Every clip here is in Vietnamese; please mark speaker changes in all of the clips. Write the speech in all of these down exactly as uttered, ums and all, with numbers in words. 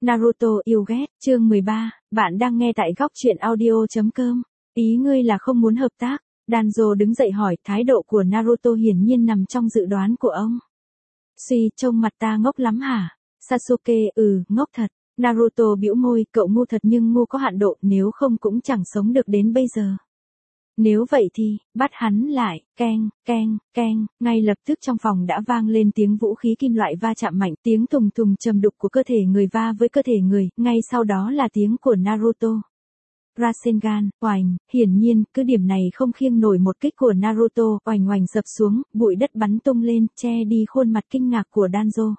Speaker 1: Naruto yêu ghét, chương mười ba, bạn đang nghe tại góc truyện audio chấm com. Ý ngươi là không muốn hợp tác. Danzo đứng dậy hỏi, thái độ của Naruto hiển nhiên nằm trong dự đoán của ông. Suy, trông mặt ta ngốc lắm hả? Sasuke, ừ, ngốc thật. Naruto bĩu môi, cậu ngu thật nhưng ngu có hạn độ, nếu không cũng chẳng sống được đến bây giờ. Nếu vậy thì, bắt hắn lại, keng, keng, keng, ngay lập tức trong phòng đã vang lên tiếng vũ khí kim loại va chạm mạnh, tiếng thùng thùng trầm đục của cơ thể người va với cơ thể người, ngay sau đó là tiếng của Naruto. Rasengan, oành, hiển nhiên, cứ điểm này không khiêng nổi một kích của Naruto, oành oành sập xuống, bụi đất bắn tung lên, che đi khuôn mặt kinh ngạc của Danzo.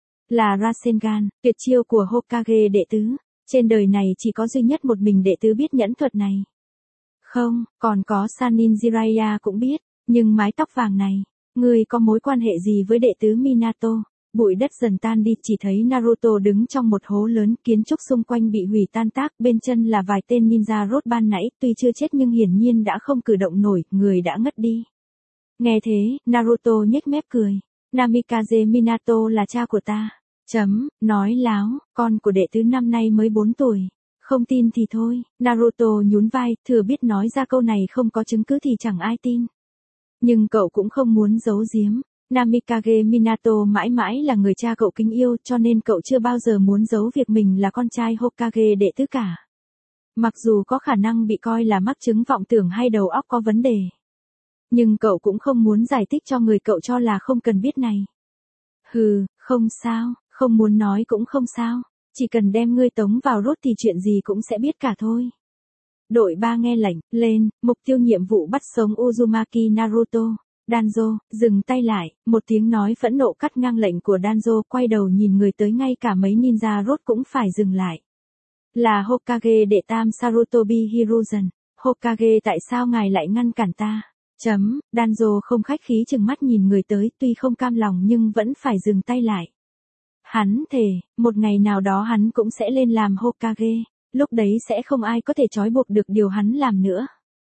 Speaker 1: Là Rasengan, tuyệt chiêu của Hokage đệ tứ, trên đời này chỉ có duy nhất một mình đệ tứ biết nhẫn thuật này. Không, còn có Sannin Jiraiya cũng biết, nhưng mái tóc vàng này, ngươi có mối quan hệ gì với đệ tứ Minato? Bụi đất dần tan đi, chỉ thấy Naruto đứng trong một hố lớn, kiến trúc xung quanh bị hủy tan tác, bên chân là vài tên ninja rốt ban nãy, tuy chưa chết nhưng hiển nhiên đã không cử động nổi, người đã ngất đi. Nghe thế, Naruto nhếch mép cười, Namikaze Minato là cha của ta. Chấm, nói láo, con của đệ tứ năm nay mới bốn tuổi. Không tin thì thôi, Naruto nhún vai, thừa biết nói ra câu này không có chứng cứ thì chẳng ai tin. Nhưng cậu cũng không muốn giấu giếm, Namikage Minato mãi mãi là người cha cậu kính yêu cho nên cậu chưa bao giờ muốn giấu việc mình là con trai Hokage đệ tứ cả. Mặc dù có khả năng bị coi là mắc chứng vọng tưởng hay đầu óc có vấn đề. Nhưng cậu cũng không muốn giải thích cho người cậu cho là không cần biết này. Hừ, không sao, không muốn nói cũng không sao. Chỉ cần đem ngươi tống vào rốt thì chuyện gì cũng sẽ biết cả thôi. Đội ba nghe lệnh, lên, mục tiêu nhiệm vụ bắt sống Uzumaki Naruto. Danzo, dừng tay lại, một tiếng nói phẫn nộ cắt ngang lệnh của Danzo, quay đầu nhìn người tới, ngay cả mấy ninja rốt cũng phải dừng lại. Là Hokage đệ tam Sarutobi Hiruzen. Hokage, tại sao ngài lại ngăn cản ta? Chấm, Danzo không khách khí chừng mắt nhìn người tới, tuy không cam lòng nhưng vẫn phải dừng tay lại. Hắn thề, một ngày nào đó hắn cũng sẽ lên làm Hokage, lúc đấy sẽ không ai có thể trói buộc được điều hắn làm nữa.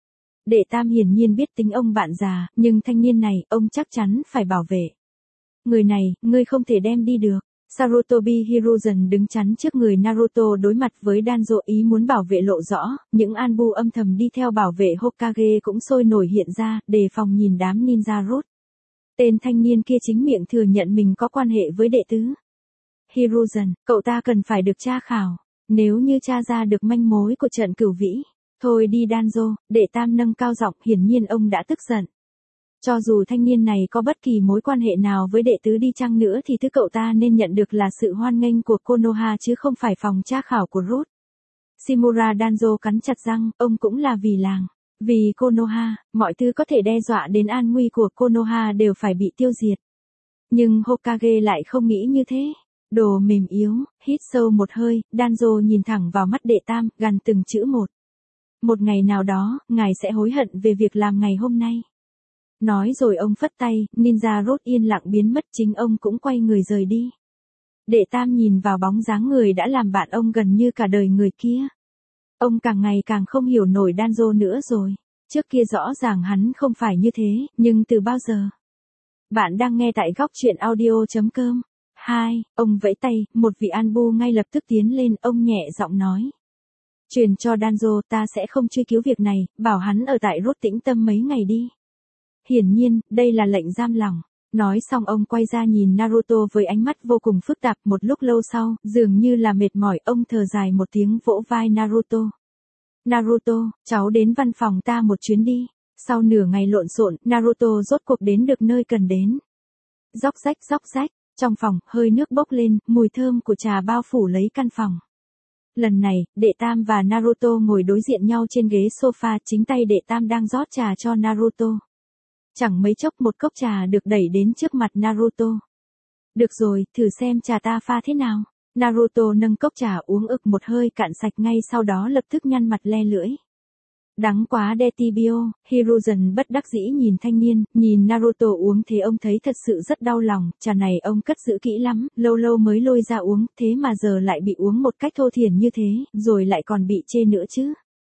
Speaker 1: Đệ tam hiển nhiên biết tính ông bạn già, nhưng thanh niên này, ông chắc chắn phải bảo vệ. Người này, ngươi không thể đem đi được. Sarutobi Hiruzen đứng chắn trước người Naruto đối mặt với Danzo, ý muốn bảo vệ lộ rõ, những Anbu âm thầm đi theo bảo vệ Hokage cũng sôi nổi hiện ra, đề phòng nhìn đám ninja rốt. Tên thanh niên kia chính miệng thừa nhận mình có quan hệ với đệ tứ. Hiruzen, cậu ta cần phải được tra khảo, nếu như tra ra được manh mối của trận cửu vĩ. Thôi đi Danzo, đệ tam nâng cao giọng, hiển nhiên ông đã tức giận. Cho dù thanh niên này có bất kỳ mối quan hệ nào với đệ tứ đi chăng nữa thì thứ cậu ta nên nhận được là sự hoan nghênh của Konoha chứ không phải phòng tra khảo của Root. Shimura Danzo cắn chặt răng, ông cũng là vì làng. Vì Konoha, mọi thứ có thể đe dọa đến an nguy của Konoha đều phải bị tiêu diệt. Nhưng Hokage lại không nghĩ như thế. Đồ mềm yếu, hít sâu một hơi, Danzo nhìn thẳng vào mắt đệ tam, gằn từng chữ một. Một ngày nào đó, ngài sẽ hối hận về việc làm ngày hôm nay. Nói rồi ông phất tay, ninja rốt yên lặng biến mất, chính ông cũng quay người rời đi. Đệ tam nhìn vào bóng dáng người đã làm bạn ông gần như cả đời người kia. Ông càng ngày càng không hiểu nổi Danzo nữa rồi. Trước kia rõ ràng hắn không phải như thế, nhưng từ bao giờ? Bạn đang nghe tại góc truyện audio chấm com. Hai, ông vẫy tay, một vị Anbu ngay lập tức tiến lên, ông nhẹ giọng nói. Truyền cho Danzo, ta sẽ không truy cứu việc này, bảo hắn ở tại Rốt tĩnh tâm mấy ngày đi. Hiển nhiên, đây là lệnh giam lỏng. Nói xong ông quay ra nhìn Naruto với ánh mắt vô cùng phức tạp, một lúc lâu sau, dường như là mệt mỏi, ông thở dài một tiếng vỗ vai Naruto. Naruto, cháu đến văn phòng ta một chuyến đi. Sau nửa ngày lộn xộn, Naruto rốt cuộc đến được nơi cần đến. Róc rách róc rách, trong phòng, hơi nước bốc lên, mùi thơm của trà bao phủ lấy căn phòng. Lần này, đệ tam và Naruto ngồi đối diện nhau trên ghế sofa, chính tay đệ tam đang rót trà cho Naruto. Chẳng mấy chốc một cốc trà được đẩy đến trước mặt Naruto. Được rồi, thử xem trà ta pha thế nào. Naruto nâng cốc trà uống ực một hơi cạn sạch, ngay sau đó lập tức nhăn mặt le lưỡi. Đắng quá Detibio, Hiruzen bất đắc dĩ nhìn thanh niên, nhìn Naruto uống thế ông thấy thật sự rất đau lòng, trà này ông cất giữ kỹ lắm, lâu lâu mới lôi ra uống, thế mà giờ lại bị uống một cách thô thiển như thế, rồi lại còn bị chê nữa chứ.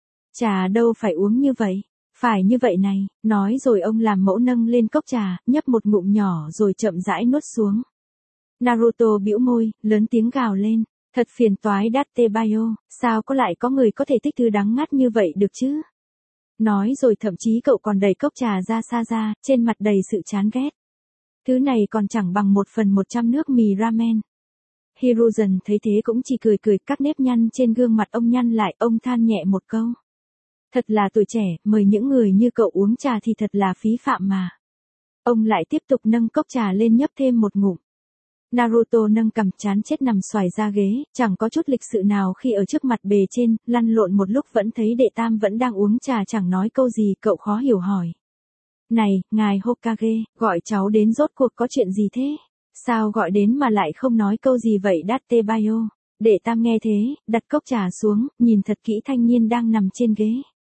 Speaker 1: Trà đâu phải uống như vậy, phải như vậy này, nói rồi ông làm mẫu nâng lên cốc trà, nhấp một ngụm nhỏ rồi chậm rãi nuốt xuống. Naruto bĩu môi, lớn tiếng gào lên, Thật phiền toái Dattebayo, sao có lại có người có thể thích thứ đắng ngắt như vậy được chứ? Nói rồi thậm chí cậu còn đẩy cốc trà ra xa ra, trên mặt đầy sự chán ghét. Thứ này còn chẳng bằng một phần một trăm nước mì ramen. Hiruzen thấy thế cũng chỉ cười cười, các nếp nhăn trên gương mặt ông nhăn lại, ông than nhẹ một câu. Thật là tuổi trẻ, mời những người như cậu uống trà thì thật là phí phạm mà. Ông lại tiếp tục nâng cốc trà lên nhấp thêm một ngụm. Naruto nâng cằm chán chết nằm xoài ra ghế, chẳng có chút lịch sự nào khi ở trước mặt bề trên, lăn lộn một lúc vẫn thấy đệ tam vẫn đang uống trà chẳng nói câu gì, cậu khó hiểu hỏi. Này, ngài Hokage, gọi cháu đến rốt cuộc có chuyện gì thế? Sao gọi đến mà lại không nói câu gì vậy Dattebayo? Đệ tam nghe thế, đặt cốc trà xuống, nhìn thật kỹ thanh niên đang nằm trên ghế.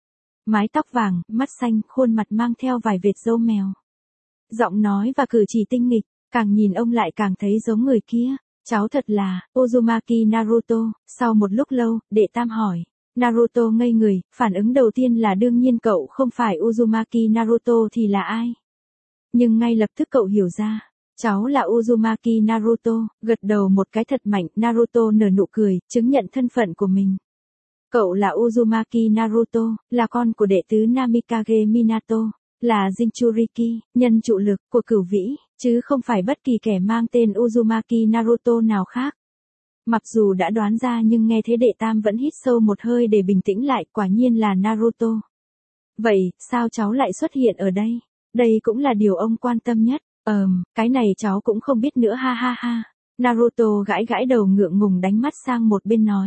Speaker 1: Mái tóc vàng, mắt xanh, khuôn mặt mang theo vài vệt râu mèo. Giọng nói và cử chỉ tinh nghịch, càng nhìn ông lại càng thấy giống người kia. Cháu thật là, Uzumaki Naruto. Sau một lúc lâu, đệ tam hỏi. Naruto ngây người, phản ứng đầu tiên là đương nhiên cậu không phải Uzumaki Naruto thì là ai? Nhưng ngay lập tức cậu hiểu ra. Cháu là Uzumaki Naruto, gật đầu một cái thật mạnh, Naruto nở nụ cười, chứng nhận thân phận của mình. Cậu là Uzumaki Naruto, là con của đệ tứ Namikage Minato, là Jinchuriki, nhân trụ lực của cửu vĩ, chứ không phải bất kỳ kẻ mang tên Uzumaki Naruto nào khác. Mặc dù đã đoán ra nhưng nghe thế đệ tam vẫn hít sâu một hơi để bình tĩnh lại, quả nhiên là Naruto. Vậy, sao cháu lại xuất hiện ở đây? Đây cũng là điều ông quan tâm nhất. Ờm, cái này cháu cũng không biết nữa ha ha ha. Naruto gãi gãi đầu ngượng ngùng đánh mắt sang một bên nói.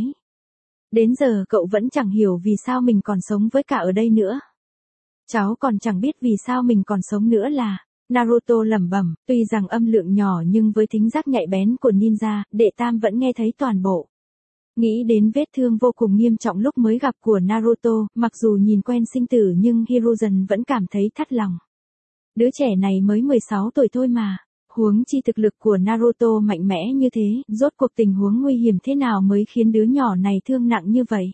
Speaker 1: Đến giờ cậu vẫn chẳng hiểu vì sao mình còn sống với cả ở đây nữa. Cháu còn chẳng biết vì sao mình còn sống nữa là. Naruto lẩm bẩm, tuy rằng âm lượng nhỏ nhưng với thính giác nhạy bén của ninja, đệ tam vẫn nghe thấy toàn bộ. Nghĩ đến vết thương vô cùng nghiêm trọng lúc mới gặp của Naruto, mặc dù nhìn quen sinh tử nhưng Hiruzen vẫn cảm thấy thắt lòng. Đứa trẻ này mới mười sáu tuổi thôi mà. Huống chi thực lực của Naruto mạnh mẽ như thế, rốt cuộc tình huống nguy hiểm thế nào mới khiến đứa nhỏ này thương nặng như vậy.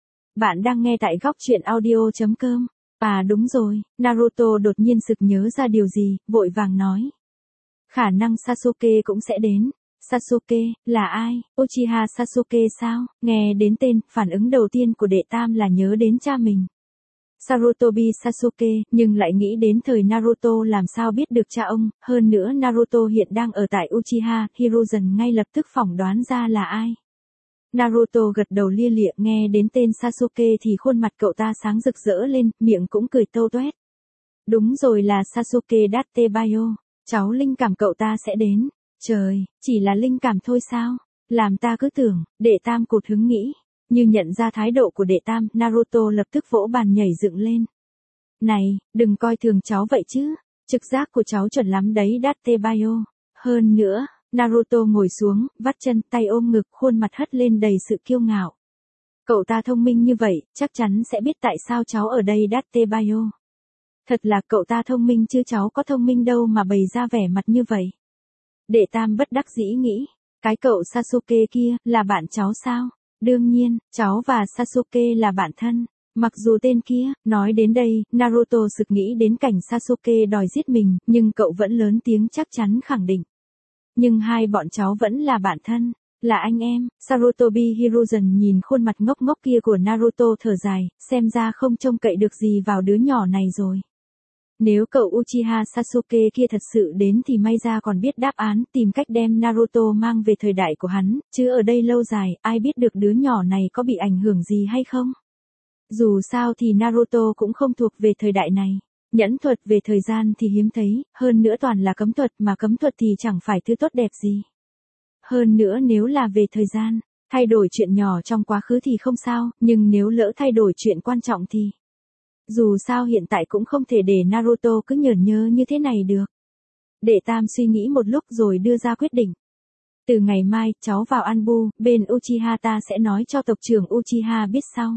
Speaker 1: Bạn đang nghe tại góc truyện audio chấm com. À đúng rồi, Naruto đột nhiên sực nhớ ra điều gì, vội vàng nói. Khả năng Sasuke cũng sẽ đến. Sasuke, là ai? Uchiha Sasuke sao? Nghe đến tên, phản ứng đầu tiên của đệ tam là nhớ đến cha mình. Sarutobi Sasuke, nhưng lại nghĩ đến thời Naruto làm sao biết được cha ông, hơn nữa Naruto hiện đang ở tại Uchiha, Hiruzen ngay lập tức phỏng đoán ra là ai. Naruto gật đầu lia lịa, nghe đến tên Sasuke thì khuôn mặt cậu ta sáng rực rỡ lên, miệng cũng cười tâu toét. Đúng rồi, là Sasuke Dattebayo, cháu linh cảm cậu ta sẽ đến. Trời, chỉ là linh cảm thôi sao? Làm ta cứ tưởng, đệ tam cụt hứng nghĩ. Như nhận ra thái độ của đệ tam, Naruto lập tức vỗ bàn nhảy dựng lên. Này, đừng coi thường cháu vậy chứ, trực giác của cháu chuẩn lắm đấy Dattebayo. Hơn nữa, Naruto ngồi xuống, vắt chân, tay ôm ngực, khuôn mặt hất lên đầy sự kiêu ngạo. Cậu ta thông minh như vậy, chắc chắn sẽ biết tại sao cháu ở đây Dattebayo. Thật là cậu ta thông minh chứ cháu có thông minh đâu mà bày ra vẻ mặt như vậy. Đệ tam bất đắc dĩ nghĩ, cái cậu Sasuke kia, là bạn cháu sao? Đương nhiên, cháu và Sasuke là bạn thân. Mặc dù tên kia, nói đến đây, Naruto sực nghĩ đến cảnh Sasuke đòi giết mình, nhưng cậu vẫn lớn tiếng chắc chắn khẳng định. Nhưng hai bọn cháu vẫn là bạn thân, là anh em. Sarutobi Hiruzen nhìn khuôn mặt ngốc ngốc kia của Naruto thở dài, xem ra không trông cậy được gì vào đứa nhỏ này rồi. Nếu cậu Uchiha Sasuke kia thật sự đến thì may ra còn biết đáp án, tìm cách đem Naruto mang về thời đại của hắn, chứ ở đây lâu dài, ai biết được đứa nhỏ này có bị ảnh hưởng gì hay không. Dù sao thì Naruto cũng không thuộc về thời đại này. Nhẫn thuật về thời gian thì hiếm thấy, hơn nữa toàn là cấm thuật, mà cấm thuật thì chẳng phải thứ tốt đẹp gì. Hơn nữa nếu là về thời gian, thay đổi chuyện nhỏ trong quá khứ thì không sao, nhưng nếu lỡ thay đổi chuyện quan trọng thì... Dù sao hiện tại cũng không thể để Naruto cứ nhởn nhơ như thế này được. Đệ tam suy nghĩ một lúc rồi đưa ra quyết định. Từ ngày mai, cháu vào Anbu, bên Uchiha ta sẽ nói cho tộc trưởng Uchiha biết sau.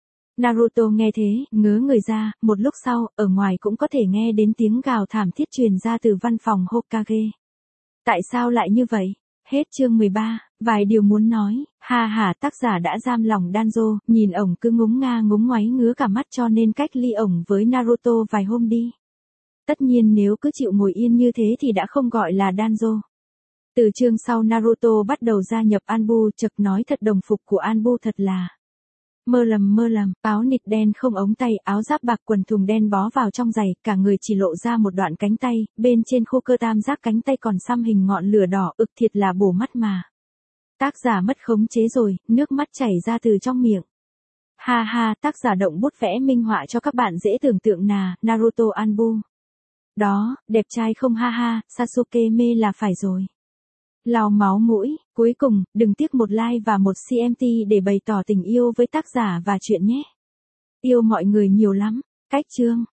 Speaker 1: Naruto nghe thế, ngớ người ra, một lúc sau, ở ngoài cũng có thể nghe đến tiếng gào thảm thiết truyền ra từ văn phòng Hokage. Tại sao lại như vậy? Hết chương mười ba, vài điều muốn nói, ha ha, tác giả đã giam lòng Danzo, nhìn ổng cứ ngúng nga ngúng ngoáy ngứa cả mắt cho nên cách ly ổng với Naruto vài hôm đi. Tất nhiên nếu cứ chịu ngồi yên như thế thì đã không gọi là Danzo. Từ chương sau Naruto bắt đầu gia nhập Anbu, chợt nói thật đồng phục của Anbu thật là mơ lầm mơ lầm, áo nịt đen không ống tay, áo giáp bạc quần thùng đen bó vào trong giày, cả người chỉ lộ ra một đoạn cánh tay, bên trên khô cơ tam giác cánh tay còn xăm hình ngọn lửa đỏ, ực thiệt là bổ mắt mà. Tác giả mất khống chế rồi, nước mắt chảy ra từ trong miệng. Ha ha, tác giả động bút vẽ minh họa cho các bạn dễ tưởng tượng nà, Naruto Anbu. Đó, đẹp trai không ha ha, Sasuke mê là phải rồi. Lau máu mũi, cuối cùng, đừng tiếc một like và một xê em tê để bày tỏ tình yêu với tác giả và chuyện nhé. Yêu mọi người nhiều lắm, cách chương.